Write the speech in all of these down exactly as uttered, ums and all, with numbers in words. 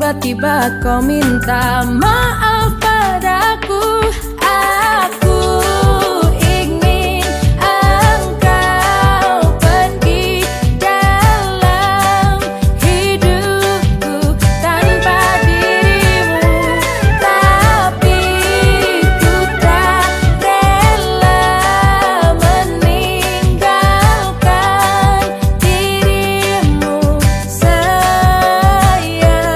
Tiba-tiba kau minta maaf padaku. Aku ingin engkau pergi dalam hidupku tanpa dirimu, tapi ku tak rela meninggalkan dirimu, sayang.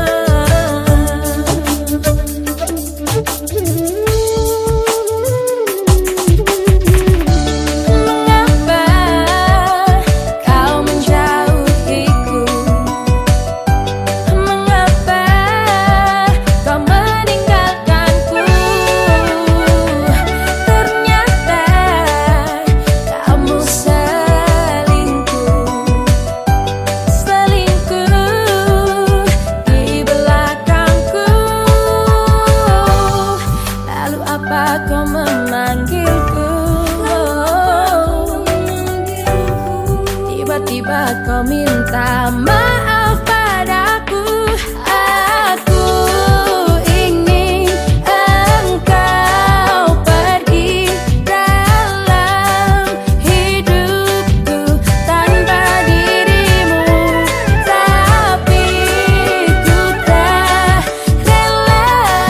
Kau memanggilku, tiba-tiba kau minta maaf padaku. Aku ingin engkau pergi dalam hidupku tanpa dirimu, tapi ku tak rela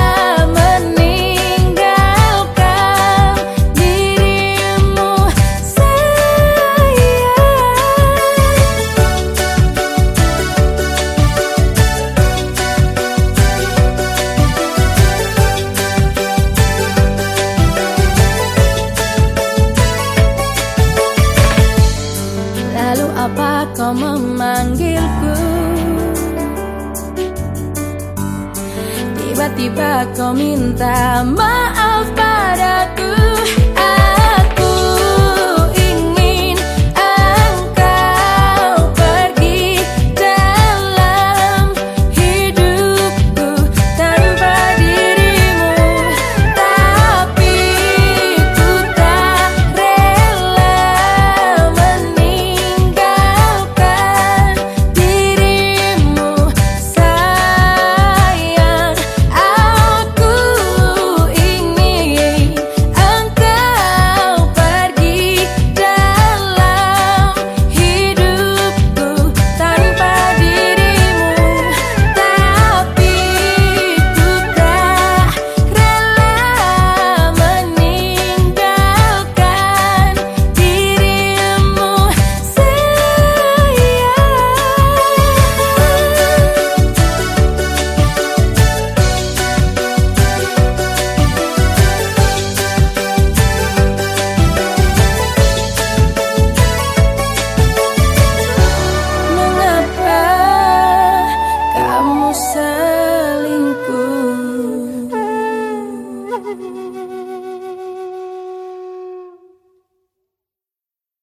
meninggalkan dirimu, sayang. Lalu apa kau memanggilku? Tiba-tiba kau minta maaf padaku.